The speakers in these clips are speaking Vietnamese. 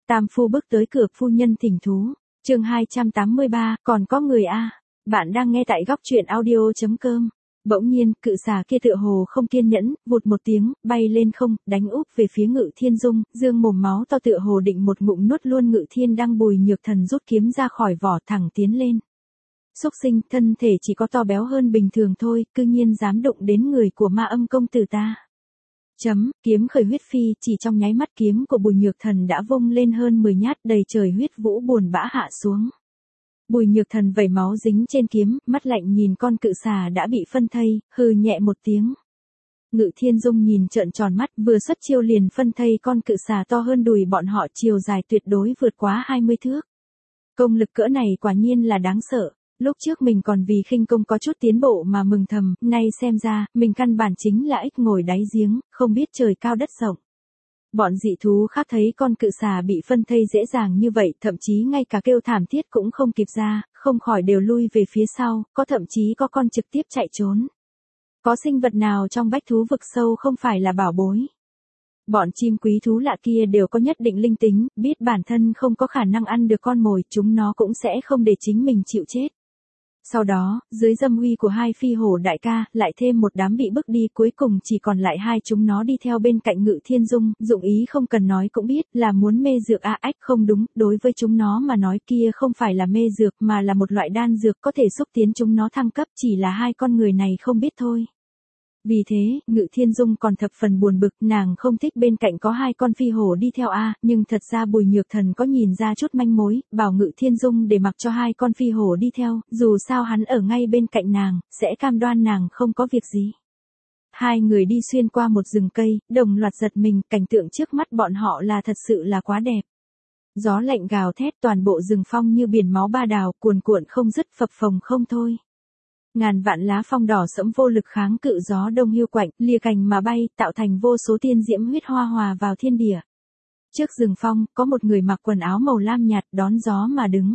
Tam phu bước tới cửa, phu nhân thỉnh thú. Chương 283, còn có người a. Bạn đang nghe tại góc truyện audio.com. Bỗng nhiên, cự xà kia tựa hồ không kiên nhẫn, vụt một tiếng, bay lên không, đánh úp về phía Ngự Thiên Dung, dương mồm máu to tựa hồ định một ngụm nuốt luôn Ngự Thiên đang. Bùi Nhược Thần rút kiếm ra khỏi vỏ, thẳng tiến lên. Xúc sinh, thân thể chỉ có to béo hơn bình thường thôi, cư nhiên dám đụng đến người của Ma Âm công tử ta. Kiếm khởi huyết phi, chỉ trong nháy mắt kiếm của Bùi Nhược Thần đã vung lên hơn 10 nhát, đầy trời huyết vũ buồn bã hạ xuống. Bùi Nhược Thần vẩy máu dính trên kiếm, mắt lạnh nhìn con cự xà đã bị phân thây, hừ nhẹ một tiếng. Ngự Thiên Dung nhìn trợn tròn mắt, vừa xuất chiêu liền phân thây con cự xà to hơn đùi bọn họ, chiều dài tuyệt đối vượt quá 20 thước. Công lực cỡ này quả nhiên là đáng sợ. Lúc trước mình còn vì khinh công có chút tiến bộ mà mừng thầm, nay xem ra, mình căn bản chính là ếch ngồi đáy giếng, không biết trời cao đất rộng. Bọn dị thú khác thấy con cự xà bị phân thây dễ dàng như vậy, thậm chí ngay cả kêu thảm thiết cũng không kịp ra, không khỏi đều lui về phía sau, có thậm chí có con trực tiếp chạy trốn. Có sinh vật nào trong bách thú vực sâu không phải là bảo bối? Bọn chim quý thú lạ kia đều có nhất định linh tính, biết bản thân không có khả năng ăn được con mồi, chúng nó cũng sẽ không để chính mình chịu chết. Sau đó, dưới dâm uy của hai phi hổ đại ca, lại thêm một đám bị bức đi, cuối cùng chỉ còn lại hai chúng nó đi theo bên cạnh Ngự Thiên Dung, dụng ý không cần nói cũng biết là muốn mê dược ách không đúng, đối với chúng nó mà nói kia không phải là mê dược mà là một loại đan dược có thể xúc tiến chúng nó thăng cấp, chỉ là hai con người này không biết thôi. Vì thế, Ngự Thiên Dung còn thập phần buồn bực, nàng không thích bên cạnh có hai con phi hổ đi theo nhưng thật ra Bùi Nhược Thần có nhìn ra chút manh mối, bảo Ngự Thiên Dung để mặc cho hai con phi hổ đi theo, dù sao hắn ở ngay bên cạnh nàng, sẽ cam đoan nàng không có việc gì. Hai người đi xuyên qua một rừng cây, đồng loạt giật mình, cảnh tượng trước mắt bọn họ là thật sự là quá đẹp. Gió lạnh gào thét, toàn bộ rừng phong như biển máu ba đào, cuồn cuộn không dứt, phập phồng không thôi. Ngàn vạn lá phong đỏ sẫm vô lực kháng cự gió đông hiu quạnh, lìa cành mà bay, tạo thành vô số tiên diễm huyết hoa hòa vào thiên địa. Trước rừng phong, có một người mặc quần áo màu lam nhạt đón gió mà đứng.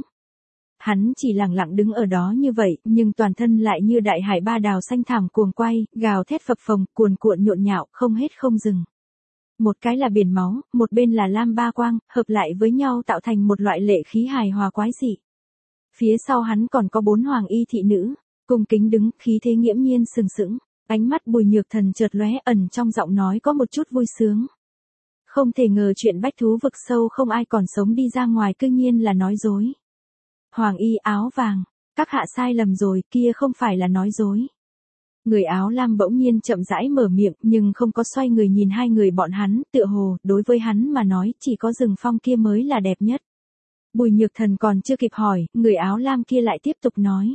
Hắn chỉ lặng lặng đứng ở đó như vậy, nhưng toàn thân lại như đại hải ba đào xanh thảm cuồng quay, gào thét phập phồng, cuồn cuộn nhộn nhạo, không hết không dừng. Một cái là biển máu, một bên là lam ba quang, hợp lại với nhau tạo thành một loại lệ khí hài hòa quái dị. Phía sau hắn còn có 4 hoàng y thị nữ. Cung kính đứng, khí thế nghiễm nhiên sừng sững, ánh mắt Bùi Nhược Thần chợt lóe, ẩn trong giọng nói có một chút vui sướng. Không thể ngờ chuyện bách thú vực sâu không ai còn sống đi ra ngoài, cư nhiên là nói dối. Hoàng y áo vàng, các hạ sai lầm rồi, kia không phải là nói dối. Người áo lam bỗng nhiên chậm rãi mở miệng, nhưng không có xoay người nhìn hai người bọn hắn, tựa hồ, đối với hắn mà nói, chỉ có rừng phong kia mới là đẹp nhất. Bùi Nhược Thần còn chưa kịp hỏi, người áo lam kia lại tiếp tục nói.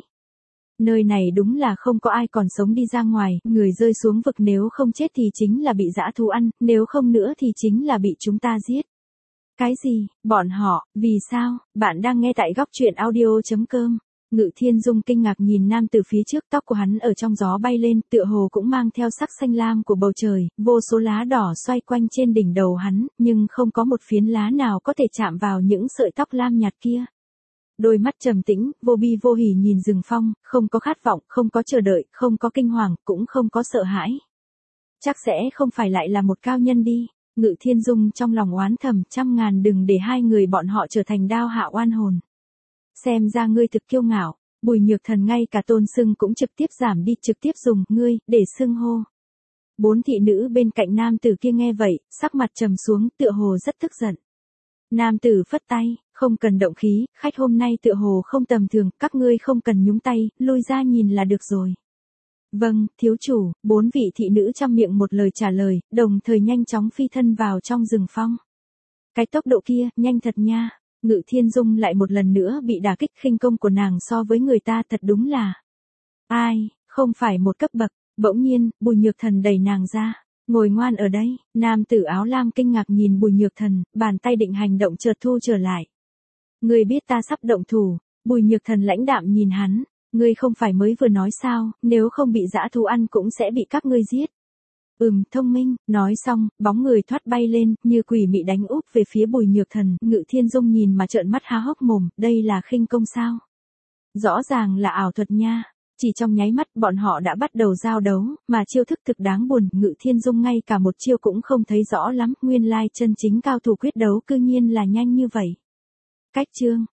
Nơi này đúng là không có ai còn sống đi ra ngoài, người rơi xuống vực nếu không chết thì chính là bị dã thú ăn, nếu không nữa thì chính là bị chúng ta giết. Cái gì, bọn họ, vì sao, bạn đang nghe tại góc truyện audio.com. Ngự Thiên Dung kinh ngạc nhìn nam từ phía trước, tóc của hắn ở trong gió bay lên, tựa hồ cũng mang theo sắc xanh lam của bầu trời, vô số lá đỏ xoay quanh trên đỉnh đầu hắn, nhưng không có một phiến lá nào có thể chạm vào những sợi tóc lam nhạt kia. Đôi mắt trầm tĩnh, vô bi vô hỉ nhìn rừng phong, không có khát vọng, không có chờ đợi, không có kinh hoàng, cũng không có sợ hãi. Chắc sẽ không phải lại là một cao nhân đi. Ngự Thiên Dung trong lòng oán thầm, 100.000 đừng để hai người bọn họ trở thành đao hạ oan hồn. Xem ra ngươi thực kiêu ngạo. Bùi Nhược Thần ngay cả tôn xưng cũng trực tiếp giảm đi, trực tiếp dùng ngươi để xưng hô. 4 thị nữ bên cạnh nam tử kia nghe vậy, sắc mặt trầm xuống, tựa hồ rất tức giận. Nam tử phất tay, không cần động khí, khách hôm nay tựa hồ không tầm thường, các ngươi không cần nhúng tay, lui ra nhìn là được rồi. Vâng, thiếu chủ, 4 vị thị nữ trăm miệng một lời trả lời, đồng thời nhanh chóng phi thân vào trong rừng phong. Cái tốc độ kia, nhanh thật nha. Ngự Thiên Dung lại một lần nữa bị đả kích, khinh công của nàng so với người ta thật đúng là. Ai, không phải một cấp bậc, bỗng nhiên, Bùi Nhược Thần đẩy nàng ra. Ngồi ngoan ở đây, nam tử áo lam kinh ngạc nhìn Bùi Nhược Thần, bàn tay định hành động chợt thu trở lại. Ngươi biết ta sắp động thủ, Bùi Nhược Thần lãnh đạm nhìn hắn, ngươi không phải mới vừa nói sao, nếu không bị dã thú ăn cũng sẽ bị các ngươi giết. Thông minh, nói xong, bóng người thoát bay lên, như quỷ mị đánh úp về phía Bùi Nhược Thần, Ngự Thiên Dung nhìn mà trợn mắt há hốc mồm, đây là khinh công sao? Rõ ràng là ảo thuật nha. Chỉ trong nháy mắt bọn họ đã bắt đầu giao đấu, mà chiêu thức thực đáng buồn, Ngự Thiên Dung ngay cả một chiêu cũng không thấy rõ lắm, nguyên lai chân chính cao thủ quyết đấu cư nhiên là nhanh như vậy. Cách chương